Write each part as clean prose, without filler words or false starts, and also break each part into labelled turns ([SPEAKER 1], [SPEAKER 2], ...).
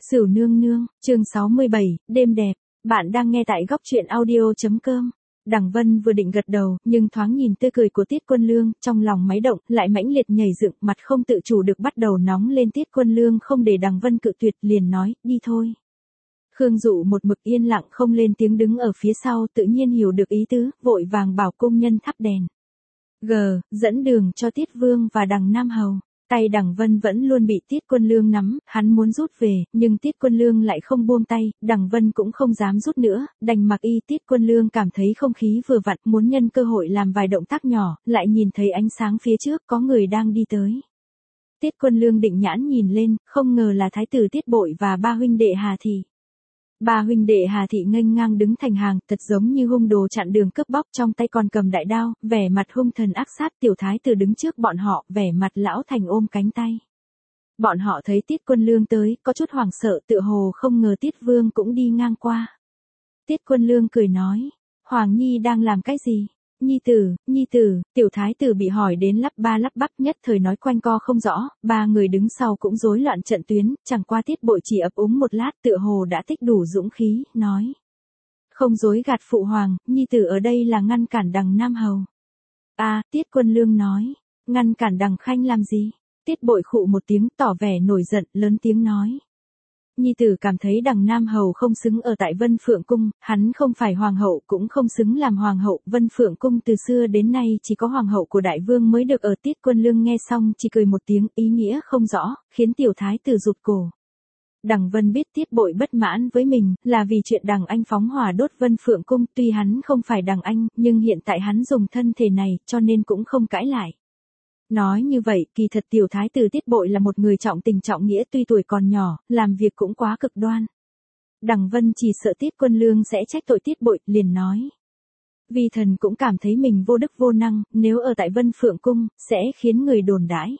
[SPEAKER 1] Sửu nương nương, chương 67, đêm đẹp, bạn đang nghe tại góc truyện audio.com. Đằng Vân vừa định gật đầu, nhưng thoáng nhìn tươi cười của Tiết Quân Lương, trong lòng máy động, lại mãnh liệt nhảy dựng, mặt không tự chủ được bắt đầu nóng lên. Tiết Quân Lương không để Đằng Vân cự tuyệt, liền nói, đi thôi. Khương Dụ một mực yên lặng không lên tiếng đứng ở phía sau, tự nhiên hiểu được ý tứ, vội vàng bảo cung nhân thắp đèn. Dẫn đường cho Tiết Vương và Đằng Nam Hầu. Tay Đằng Vân vẫn luôn bị Tiết Quân Lương nắm, hắn muốn rút về, nhưng Tiết Quân Lương lại không buông tay, Đằng Vân cũng không dám rút nữa, đành mặc y. Tiết Quân Lương cảm thấy không khí vừa vặn, muốn nhân cơ hội làm vài động tác nhỏ, lại nhìn thấy ánh sáng phía trước có người đang đi tới. Tiết Quân Lương định nhãn nhìn lên, không ngờ là Thái tử Tiết Bội và ba huynh đệ Hà Thị. Ba huynh đệ Hà Thị nghênh ngang đứng thành hàng, thật giống như hung đồ chặn đường cướp bóc, trong tay còn cầm đại đao, vẻ mặt hung thần ác sát. Tiểu thái tử đứng trước bọn họ, vẻ mặt lão thành ôm cánh tay. Bọn họ thấy Tiết Quân Lương tới, có chút hoảng sợ, tựa hồ không ngờ Tiết Vương cũng đi ngang qua. Tiết Quân Lương cười nói, Hoàng Nhi đang làm cái gì? Nhi tử, tiểu thái tử bị hỏi đến lắp ba lắp bắp, nhất thời nói quanh co không rõ, ba người đứng sau cũng rối loạn trận tuyến, chẳng qua Tiết Bội chỉ ấp úng một lát, tựa hồ đã tích đủ dũng khí, nói. Không dối gạt phụ hoàng, nhi tử ở đây là ngăn cản Đằng Nam Hầu. Tiết Quân Lương nói, ngăn cản Đằng Khanh làm gì? Tiết Bội khụ một tiếng tỏ vẻ nổi giận, lớn tiếng nói. Nhi tử cảm thấy Đằng Nam Hầu không xứng ở tại Vân Phượng Cung, hắn không phải hoàng hậu cũng không xứng làm hoàng hậu, Vân Phượng Cung từ xưa đến nay chỉ có hoàng hậu của đại vương mới được ở. Tiết Quân Lương nghe xong chỉ cười một tiếng, ý nghĩa không rõ, khiến tiểu thái tử rụt cổ. Đằng Vân biết Tiết Bội bất mãn với mình, là vì chuyện Đằng Anh phóng hỏa đốt Vân Phượng Cung, tuy hắn không phải Đằng Anh, nhưng hiện tại hắn dùng thân thể này, cho nên cũng không cãi lại. Nói như vậy, kỳ thật tiểu thái tử Tiết Bội là một người trọng tình trọng nghĩa, tuy tuổi còn nhỏ, làm việc cũng quá cực đoan. Đằng Vân chỉ sợ Tiết Quân Lương sẽ trách tội Tiết Bội, liền nói. Vi thần cũng cảm thấy mình vô đức vô năng, nếu ở tại Vân Phượng Cung, sẽ khiến người đồn đãi.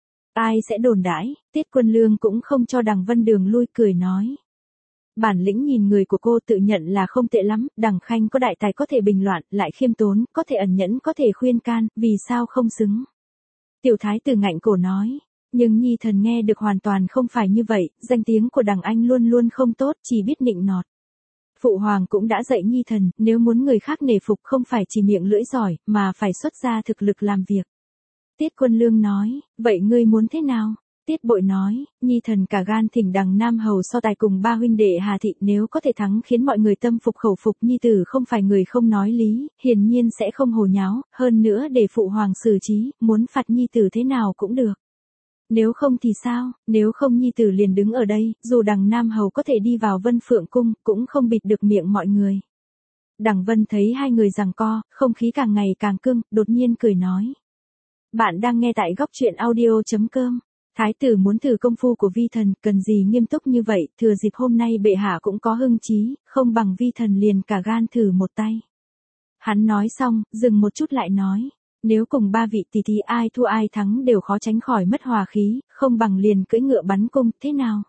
[SPEAKER 1] Ai sẽ đồn đãi? Tiết Quân Lương cũng không cho Đằng Vân đường lui, cười nói. Bản lĩnh nhìn người của cô tự nhận là không tệ lắm, Đằng Khanh có đại tài có thể bình loạn, lại khiêm tốn, có thể ẩn nhẫn, có thể khuyên can, vì sao không xứng? Tiểu thái tử ngạnh cổ nói, nhưng nhi thần nghe được hoàn toàn không phải như vậy, danh tiếng của Đằng Anh luôn luôn không tốt, chỉ biết nịnh nọt. Phụ hoàng cũng đã dạy nhi thần, nếu muốn người khác nể phục không phải chỉ miệng lưỡi giỏi, mà phải xuất ra thực lực làm việc. Tiết Quân Lương nói, vậy ngươi muốn thế nào? Tiết Bội nói, nhi thần cả gan thỉnh Đằng Nam Hầu so tài cùng ba huynh đệ Hà Thị, nếu có thể thắng khiến mọi người tâm phục khẩu phục. Nhi tử không phải người không nói lý, hiển nhiên sẽ không hồ nháo, hơn nữa để phụ hoàng xử trí, muốn phạt nhi tử thế nào cũng được. Nếu không thì sao? Nếu không nhi tử liền đứng ở đây, dù Đằng Nam Hầu có thể đi vào Vân Phượng Cung, cũng không bịt được miệng mọi người. Đằng Vân thấy hai người giằng co, không khí càng ngày càng cương, đột nhiên cười nói. Bạn đang nghe tại góc truyện audio.com. Thái tử muốn thử công phu của vi thần, cần gì nghiêm túc như vậy, thừa dịp hôm nay bệ hạ cũng có hưng trí, không bằng vi thần liền cả gan thử một tay. Hắn nói xong, dừng một chút lại nói, nếu cùng ba vị tỷ thí ai thua ai thắng đều khó tránh khỏi mất hòa khí, không bằng liền cưỡi ngựa bắn cung, thế nào?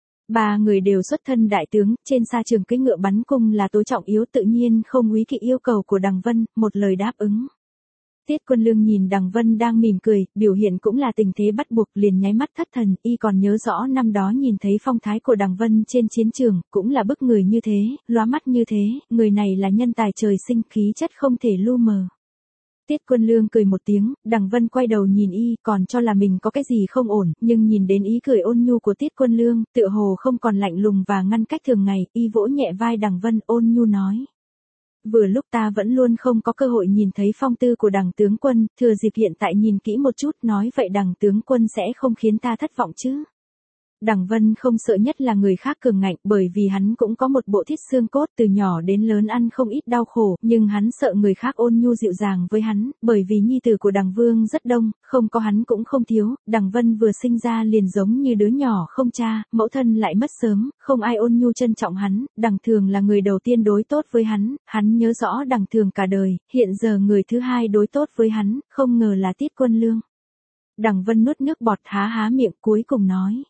[SPEAKER 1] Ba người đều xuất thân đại tướng, trên sa trường cưỡi ngựa bắn cung là tối trọng yếu, tự nhiên không úy kỵ yêu cầu của Đằng Vân, một lời đáp ứng. Tiết Quân Lương nhìn Đằng Vân đang mỉm cười, biểu hiện cũng là tình thế bắt buộc, liền nháy mắt thất thần, y còn nhớ rõ năm đó nhìn thấy phong thái của Đằng Vân trên chiến trường, cũng là bức người như thế, lóa mắt như thế, người này là nhân tài trời sinh, khí chất không thể lu mờ. Tiết Quân Lương cười một tiếng, Đằng Vân quay đầu nhìn y, còn cho là mình có cái gì không ổn, nhưng nhìn đến ý cười ôn nhu của Tiết Quân Lương, tựa hồ không còn lạnh lùng và ngăn cách thường ngày, y vỗ nhẹ vai Đằng Vân, ôn nhu nói. Vừa lúc ta vẫn luôn không có cơ hội nhìn thấy phong tư của Đằng tướng quân, thừa dịp hiện tại nhìn kỹ một chút, nói vậy Đằng tướng quân sẽ không khiến ta thất vọng chứ. Đằng Vân không sợ nhất là người khác cường ngạnh, bởi vì hắn cũng có một bộ thiết xương cốt, từ nhỏ đến lớn ăn không ít đau khổ, nhưng hắn sợ người khác ôn nhu dịu dàng với hắn, bởi vì nhi tử của Đằng Vương rất đông, không có hắn cũng không thiếu. Đằng Vân vừa sinh ra liền giống như đứa nhỏ không cha, mẫu thân lại mất sớm, không ai ôn nhu trân trọng hắn, Đằng Thường là người đầu tiên đối tốt với hắn nhớ rõ Đằng Thường cả đời, hiện giờ người thứ hai đối tốt với hắn, không ngờ là Tiết Quân Lương. Đằng Vân nuốt nước bọt, há miệng, cuối cùng nói.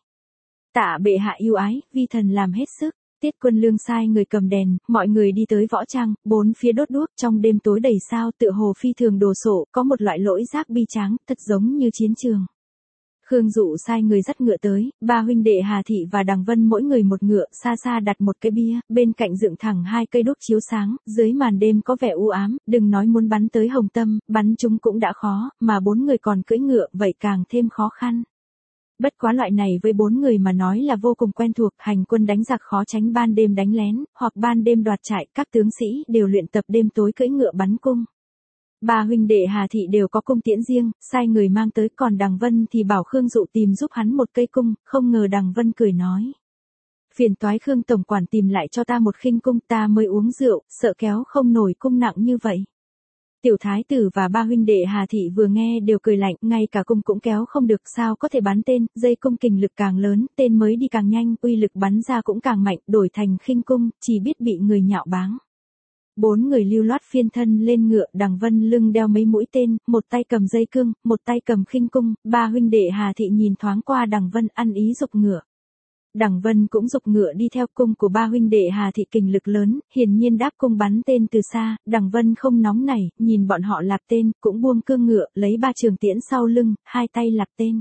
[SPEAKER 1] Tạ bệ hạ yêu ái, vi thần làm hết sức. Tiết Quân Lương sai người cầm đèn, mọi người đi tới võ trang, bốn phía đốt đuốc, trong đêm tối đầy sao, tựa hồ phi thường đồ sộ, có một loại lỗi giác bi tráng, thật giống như chiến trường. Khương Dụ sai người dắt ngựa tới, ba huynh đệ Hà Thị và Đằng Vân mỗi người một ngựa, xa xa đặt một cái bia, bên cạnh dựng thẳng hai cây đuốc chiếu sáng, dưới màn đêm có vẻ u ám, đừng nói muốn bắn tới hồng tâm, bắn chúng cũng đã khó, mà bốn người còn cưỡi ngựa, vậy càng thêm khó khăn. Bất quá loại này với bốn người mà nói là vô cùng quen thuộc, hành quân đánh giặc khó tránh ban đêm đánh lén, hoặc ban đêm đoạt trại, các tướng sĩ đều luyện tập đêm tối cưỡi ngựa bắn cung. Ba huynh đệ Hà Thị đều có cung tiễn riêng, sai người mang tới, còn Đằng Vân thì bảo Khương Dụ tìm giúp hắn một cây cung, không ngờ Đằng Vân cười nói. Phiền toái Khương tổng quản tìm lại cho ta một khinh cung, ta mới uống rượu, sợ kéo không nổi cung nặng như vậy. Tiểu thái tử và ba huynh đệ Hà Thị vừa nghe đều cười lạnh, ngay cả cung cũng kéo không được, sao có thể bắn tên, dây cung kình lực càng lớn, tên mới đi càng nhanh, uy lực bắn ra cũng càng mạnh, đổi thành khinh cung, chỉ biết bị người nhạo báng. Bốn người lưu loát phiên thân lên ngựa, Đằng Vân lưng đeo mấy mũi tên, một tay cầm dây cương, một tay cầm khinh cung, ba huynh đệ Hà Thị nhìn thoáng qua Đằng Vân ăn ý giục ngựa. Đằng Vân cũng giục ngựa đi theo, cung của ba huynh đệ Hà Thị kình lực lớn, hiển nhiên đáp cung bắn tên từ xa, Đằng Vân không nóng nảy, nhìn bọn họ lạp tên, cũng buông cương ngựa, lấy ba trường tiễn sau lưng, hai tay lạp tên.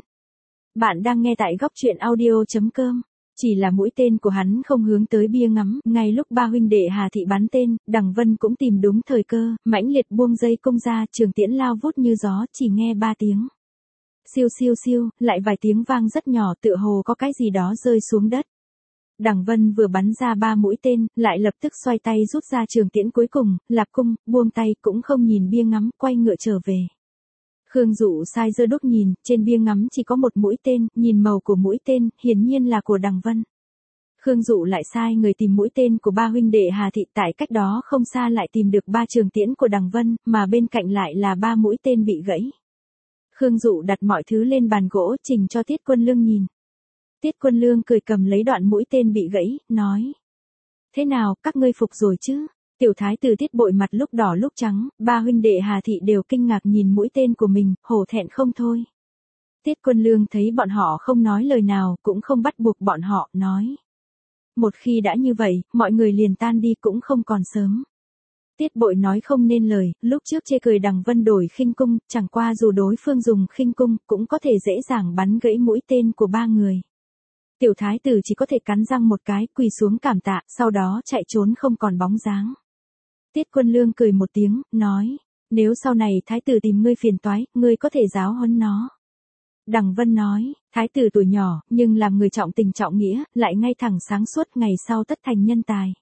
[SPEAKER 1] Bạn đang nghe tại góc truyện audio.com. Chỉ là mũi tên của hắn không hướng tới bia ngắm, ngay lúc ba huynh đệ Hà Thị bắn tên, Đằng Vân cũng tìm đúng thời cơ, mãnh liệt buông dây cung ra, trường tiễn lao vút như gió, chỉ nghe ba tiếng. Siêu siêu siêu, lại vài tiếng vang rất nhỏ, tựa hồ có cái gì đó rơi xuống đất. Đằng Vân vừa bắn ra ba mũi tên, lại lập tức xoay tay rút ra trường tiễn cuối cùng, lạp cung, buông tay, cũng không nhìn bia ngắm, quay ngựa trở về. Khương Dụ sai giơ đuốc nhìn, trên bia ngắm chỉ có một mũi tên, nhìn màu của mũi tên, hiển nhiên là của Đằng Vân. Khương Dụ lại sai người tìm mũi tên của ba huynh đệ Hà Thị, tại cách đó không xa lại tìm được ba trường tiễn của Đằng Vân, mà bên cạnh lại là ba mũi tên bị gãy. Khương Dụ đặt mọi thứ lên bàn gỗ trình cho Tiết Quân Lương nhìn. Tiết Quân Lương cười cầm lấy đoạn mũi tên bị gãy, nói. Thế nào, các ngươi phục rồi chứ? Tiểu thái tử Tiết Bội mặt lúc đỏ lúc trắng, ba huynh đệ Hà Thị đều kinh ngạc nhìn mũi tên của mình, hổ thẹn không thôi. Tiết Quân Lương thấy bọn họ không nói lời nào, cũng không bắt buộc bọn họ, nói. Một khi đã như vậy, mọi người liền tan đi cũng không còn sớm. Tiết Bội nói không nên lời, lúc trước chê cười Đằng Vân đổi khinh cung, chẳng qua dù đối phương dùng khinh cung, cũng có thể dễ dàng bắn gãy mũi tên của ba người. Tiểu thái tử chỉ có thể cắn răng một cái, quỳ xuống cảm tạ, sau đó chạy trốn không còn bóng dáng. Tiết Quân Lương cười một tiếng, nói, nếu sau này thái tử tìm ngươi phiền toái, ngươi có thể giáo huấn nó. Đằng Vân nói, thái tử tuổi nhỏ, nhưng làm người trọng tình trọng nghĩa, lại ngay thẳng sáng suốt, ngày sau tất thành nhân tài.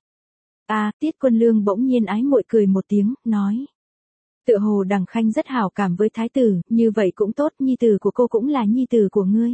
[SPEAKER 1] Tiết Quân Lương bỗng nhiên ái muội cười một tiếng, nói. Tựa hồ Đằng Khanh rất hảo cảm với thái tử, như vậy cũng tốt, nhi tử của cô cũng là nhi tử của ngươi.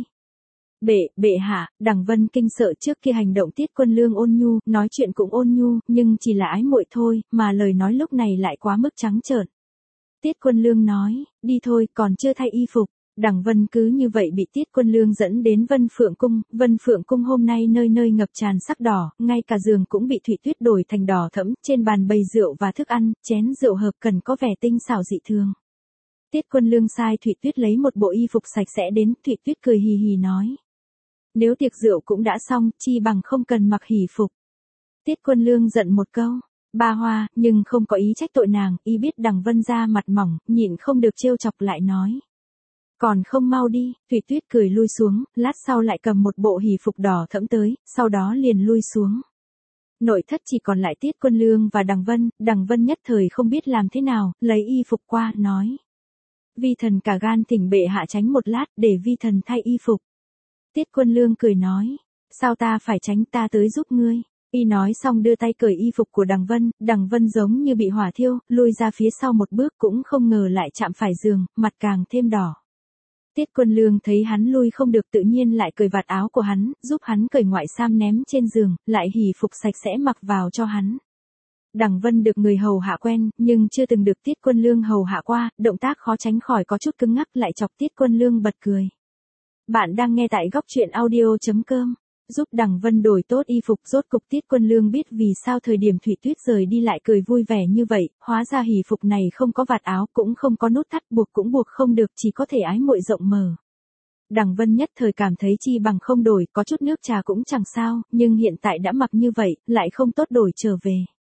[SPEAKER 1] Bệ hạ, Đằng Vân kinh sợ trước kia hành động Tiết Quân Lương ôn nhu, nói chuyện cũng ôn nhu, nhưng chỉ là ái muội thôi, mà lời nói lúc này lại quá mức trắng trợn. Tiết Quân Lương nói, đi thôi, còn chưa thay y phục. Đằng Vân cứ như vậy bị Tiết Quân Lương dẫn đến Vân Phượng Cung hôm nay nơi nơi ngập tràn sắc đỏ, ngay cả giường cũng bị thủy tuyết đổi thành đỏ thẫm, trên bàn bày rượu và thức ăn, chén rượu hợp cần có vẻ tinh xảo dị thường. Tiết Quân Lương sai Thủy Tuyết lấy một bộ y phục sạch sẽ đến, Thủy Tuyết cười hì hì nói. Nếu tiệc rượu cũng đã xong, chi bằng không cần mặc hỉ phục. Tiết Quân Lương giận một câu. Ba Hoa, nhưng không có ý trách tội nàng, y biết Đằng Vân ra mặt mỏng, nhịn không được trêu chọc lại nói. Còn không mau đi, Thủy Tuyết cười lui xuống, lát sau lại cầm một bộ hỉ phục đỏ thẫm tới, sau đó liền lui xuống. Nội thất chỉ còn lại Tiết Quân Lương và Đằng Vân nhất thời không biết làm thế nào, lấy y phục qua, nói. Vi thần cả gan thỉnh bệ hạ tránh một lát, để vi thần thay y phục. Tiết Quân Lương cười nói, sao ta phải tránh, ta tới giúp ngươi. Y nói xong đưa tay cởi y phục của Đằng Vân giống như bị hỏa thiêu, lui ra phía sau một bước cũng không ngờ lại chạm phải giường, mặt càng thêm đỏ. Tiết Quân Lương thấy hắn lui không được tự nhiên lại cởi vạt áo của hắn, giúp hắn cởi ngoại sam ném trên giường, lại hỉ phục sạch sẽ mặc vào cho hắn. Đằng Vân được người hầu hạ quen, nhưng chưa từng được Tiết Quân Lương hầu hạ qua, động tác khó tránh khỏi có chút cứng ngắc lại chọc Tiết Quân Lương bật cười. Bạn đang nghe tại góc truyện audio.com. Giúp Đằng Vân đổi tốt y phục, rốt cục Tiết Quân Lương biết vì sao thời điểm Thủy Tuyết rời đi lại cười vui vẻ như vậy, hóa ra hỉ phục này không có vạt áo, cũng không có nút thắt, buộc cũng buộc không được, chỉ có thể ái muội rộng mở. Đằng Vân nhất thời cảm thấy chi bằng không đổi, có chút nước trà cũng chẳng sao, nhưng hiện tại đã mặc như vậy, lại không tốt đổi trở về.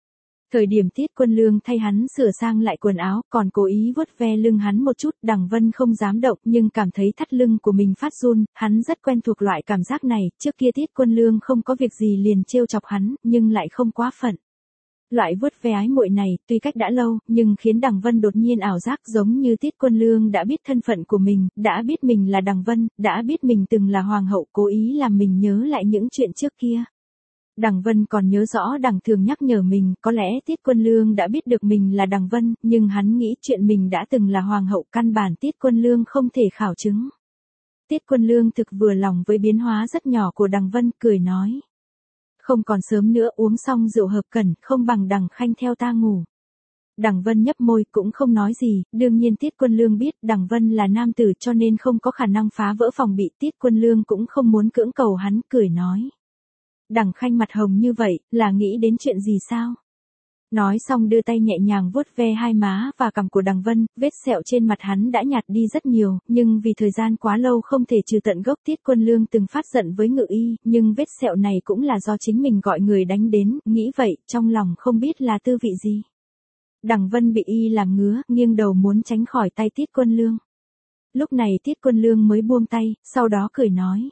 [SPEAKER 1] Thời điểm Tiết Quân Lương thay hắn sửa sang lại quần áo, còn cố ý vuốt ve lưng hắn một chút, Đằng Vân không dám động nhưng cảm thấy thắt lưng của mình phát run, hắn rất quen thuộc loại cảm giác này, trước kia Tiết Quân Lương không có việc gì liền trêu chọc hắn, nhưng lại không quá phận. Loại vuốt ve ái muội này, tuy cách đã lâu, nhưng khiến Đằng Vân đột nhiên ảo giác giống như Tiết Quân Lương đã biết thân phận của mình, đã biết mình là Đằng Vân, đã biết mình từng là hoàng hậu, cố ý làm mình nhớ lại những chuyện trước kia. Đằng Vân còn nhớ rõ Đằng Thường nhắc nhở mình, có lẽ Tiết Quân Lương đã biết được mình là Đằng Vân, nhưng hắn nghĩ chuyện mình đã từng là hoàng hậu căn bản Tiết Quân Lương không thể khảo chứng. Tiết Quân Lương thực vừa lòng với biến hóa rất nhỏ của Đằng Vân, cười nói. Không còn sớm nữa, uống xong rượu hợp cẩn, không bằng Đằng Khanh theo ta ngủ. Đằng Vân nhấp môi cũng không nói gì, đương nhiên Tiết Quân Lương biết Đằng Vân là nam tử cho nên không có khả năng phá vỡ phòng bị, Tiết Quân Lương cũng không muốn cưỡng cầu hắn, cười nói. Đằng Khanh mặt hồng như vậy, là nghĩ đến chuyện gì sao? Nói xong đưa tay nhẹ nhàng vuốt ve hai má và cằm của Đằng Vân, vết sẹo trên mặt hắn đã nhạt đi rất nhiều, nhưng vì thời gian quá lâu không thể trừ tận gốc. Tiết Quân Lương từng phát giận với Ngự Y, nhưng vết sẹo này cũng là do chính mình gọi người đánh đến, nghĩ vậy, trong lòng không biết là tư vị gì. Đằng Vân bị y làm ngứa, nghiêng đầu muốn tránh khỏi tay Tiết Quân Lương. Lúc này Tiết Quân Lương mới buông tay, sau đó cười nói.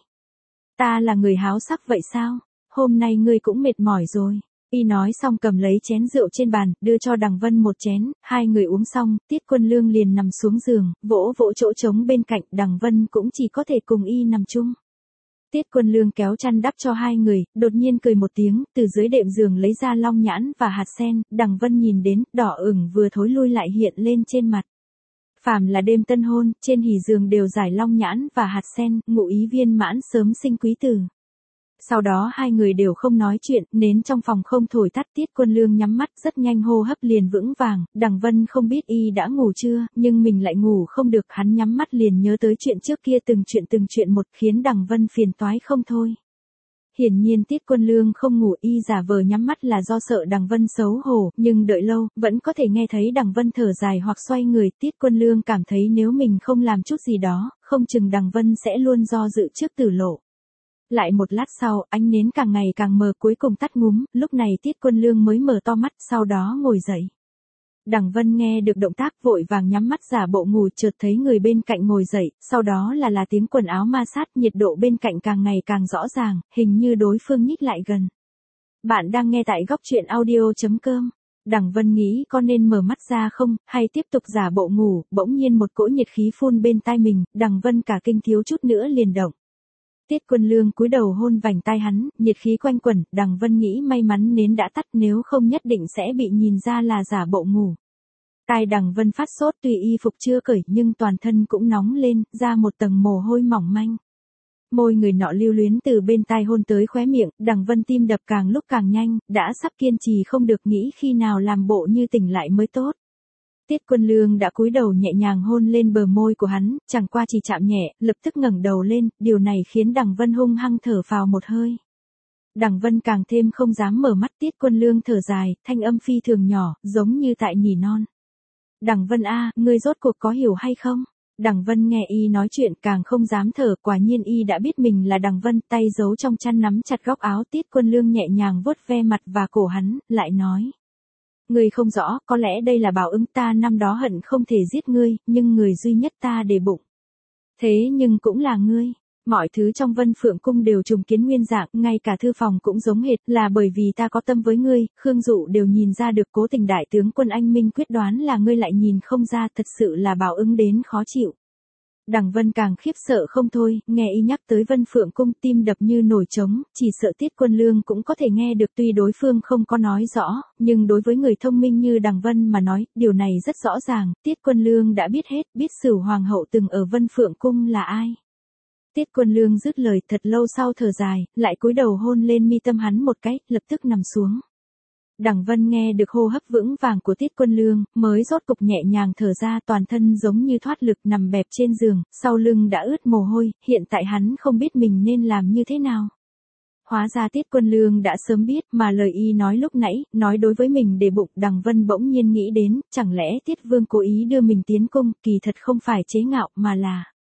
[SPEAKER 1] Ta là người háo sắc vậy sao? Hôm nay ngươi cũng mệt mỏi rồi. Y nói xong cầm lấy chén rượu trên bàn, đưa cho Đằng Vân một chén, hai người uống xong, Tiết Quân Lương liền nằm xuống giường, vỗ vỗ chỗ trống bên cạnh, Đằng Vân cũng chỉ có thể cùng y nằm chung. Tiết Quân Lương kéo chăn đắp cho hai người, đột nhiên cười một tiếng, từ dưới đệm giường lấy ra long nhãn và hạt sen, Đằng Vân nhìn đến, đỏ ửng vừa thối lui lại hiện lên trên mặt. Phàm là đêm tân hôn, trên hỉ giường đều giải long nhãn và hạt sen, ngụ ý viên mãn sớm sinh quý tử. Sau đó hai người đều không nói chuyện, nến trong phòng không thổi tắt. Tiết Quân Lương nhắm mắt rất nhanh hô hấp liền vững vàng, Đằng Vân không biết y đã ngủ chưa, nhưng mình lại ngủ không được, hắn nhắm mắt liền nhớ tới chuyện trước kia từng chuyện một, khiến Đằng Vân phiền toái không thôi. Hiển nhiên Tiết Quân Lương không ngủ, y giả vờ nhắm mắt là do sợ Đằng Vân xấu hổ, nhưng đợi lâu, vẫn có thể nghe thấy Đằng Vân thở dài hoặc xoay người. Tiết Quân Lương cảm thấy nếu mình không làm chút gì đó, không chừng Đằng Vân sẽ luôn do dự trước tử lộ. Lại một lát sau, ánh nến càng ngày càng mờ, cuối cùng tắt ngúm, lúc này Tiết Quân Lương mới mở to mắt, sau đó ngồi dậy. Đằng Vân nghe được động tác vội vàng nhắm mắt giả bộ ngủ, chợt thấy người bên cạnh ngồi dậy, sau đó là tiếng quần áo ma sát, nhiệt độ bên cạnh càng ngày càng rõ ràng, hình như đối phương nhích lại gần. Bạn đang nghe tại góc truyện audio.com. Đằng Vân nghĩ có nên mở mắt ra không, hay tiếp tục giả bộ ngủ, bỗng nhiên một cỗ nhiệt khí phun bên tai mình, Đằng Vân cả kinh thiếu chút nữa liền động. Tiết Quân Lương cúi đầu hôn vành tai hắn, nhiệt khí quanh quẩn, Đằng Vân nghĩ may mắn nến đã tắt, nếu không nhất định sẽ bị nhìn ra là giả bộ ngủ. Tai Đằng Vân phát sốt, tuy y phục chưa cởi nhưng toàn thân cũng nóng lên, ra một tầng mồ hôi mỏng manh. Môi người nọ lưu luyến từ bên tai hôn tới khóe miệng, Đằng Vân tim đập càng lúc càng nhanh, đã sắp kiên trì không được, nghĩ khi nào làm bộ như tỉnh lại mới tốt. Tiết Quân Lương đã cúi đầu nhẹ nhàng hôn lên bờ môi của hắn, chẳng qua chỉ chạm nhẹ, lập tức ngẩng đầu lên, điều này khiến Đằng Vân hung hăng thở phào một hơi. Đằng Vân càng thêm không dám mở mắt. Tiết Quân Lương thở dài, thanh âm phi thường nhỏ, giống như tại nỉ non. Đằng Vân a, ngươi rốt cuộc có hiểu hay không? Đằng Vân nghe y nói chuyện càng không dám thở, quả nhiên y đã biết mình là Đằng Vân, tay giấu trong chăn nắm chặt góc áo. Tiết Quân Lương nhẹ nhàng vuốt ve mặt và cổ hắn, lại nói. Ngươi không rõ, có lẽ đây là báo ứng, ta năm đó hận không thể giết ngươi, nhưng người duy nhất ta để bụng. Thế nhưng cũng là ngươi. Mọi thứ trong Vân Phượng Cung đều trùng kiến nguyên dạng, ngay cả thư phòng cũng giống hệt, là bởi vì ta có tâm với ngươi, Khương Dụ đều nhìn ra được, cố Tình đại tướng quân anh minh quyết đoán là ngươi lại nhìn không ra, thật sự là báo ứng đến khó chịu. Đằng Vân càng khiếp sợ không thôi, nghe y nhắc tới Vân Phượng Cung tim đập như nổi trống, chỉ sợ Tiết Quân Lương cũng có thể nghe được, tuy đối phương không có nói rõ, nhưng đối với người thông minh như Đằng Vân mà nói, điều này rất rõ ràng, Tiết Quân Lương đã biết hết, biết Sửu Hoàng hậu từng ở Vân Phượng Cung là ai. Tiết Quân Lương dứt lời, thật lâu sau thở dài, lại cúi đầu hôn lên mi tâm hắn một cái, lập tức nằm xuống. Đằng Vân nghe được hô hấp vững vàng của Tiết Quân Lương, mới rốt cục nhẹ nhàng thở ra, toàn thân giống như thoát lực, nằm bẹp trên giường, sau lưng đã ướt mồ hôi, hiện tại hắn không biết mình nên làm như thế nào. Hóa ra Tiết Quân Lương đã sớm biết, mà lời y nói lúc nãy, nói đối với mình để bụng. Đằng Vân bỗng nhiên nghĩ đến, chẳng lẽ Tiết Vương cố ý đưa mình tiến cung, kỳ thật không phải chế ngạo mà là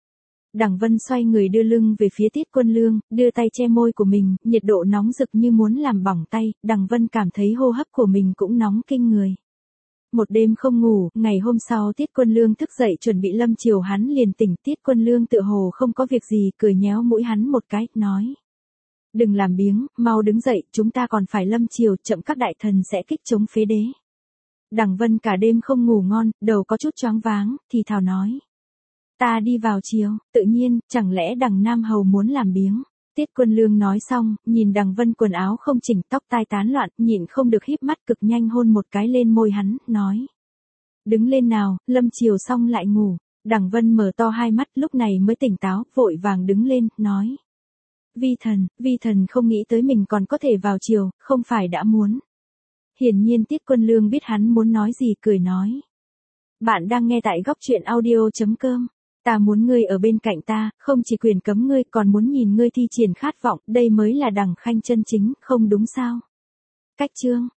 [SPEAKER 1] Đằng Vân xoay người đưa lưng về phía Tiết Quân Lương, đưa tay che môi của mình, nhiệt độ nóng rực như muốn làm bỏng tay, Đằng Vân cảm thấy hô hấp của mình cũng nóng kinh người. Một đêm không ngủ, ngày hôm sau Tiết Quân Lương thức dậy chuẩn bị lâm chiều hắn liền tỉnh. Tiết Quân Lương tựa hồ không có việc gì, cười nhéo mũi hắn một cái, nói. Đừng làm biếng, mau đứng dậy, chúng ta còn phải lâm chiều, chậm các đại thần sẽ kích chống phế đế. Đằng Vân cả đêm không ngủ ngon, đầu có chút choáng váng, thì thào nói. Ta đi vào chiều, tự nhiên, chẳng lẽ Đằng Nam Hầu muốn làm biếng. Tiết Quân Lương nói xong, nhìn Đằng Vân quần áo không chỉnh, tóc tai tán loạn, nhịn không được híp mắt cực nhanh hôn một cái lên môi hắn, nói. Đứng lên nào, lâm chiều xong lại ngủ. Đằng Vân mở to hai mắt lúc này mới tỉnh táo, vội vàng đứng lên, nói. Vi thần không nghĩ tới mình còn có thể vào chiều, không phải đã muốn. Hiển nhiên Tiết Quân Lương biết hắn muốn nói gì, cười nói. Bạn đang nghe tại góc truyện audio.com. Ta muốn ngươi ở bên cạnh ta, không chỉ quyền cấm ngươi còn muốn nhìn ngươi thi triển khát vọng, đây mới là Đằng Khanh chân chính, không đúng sao? Cách chương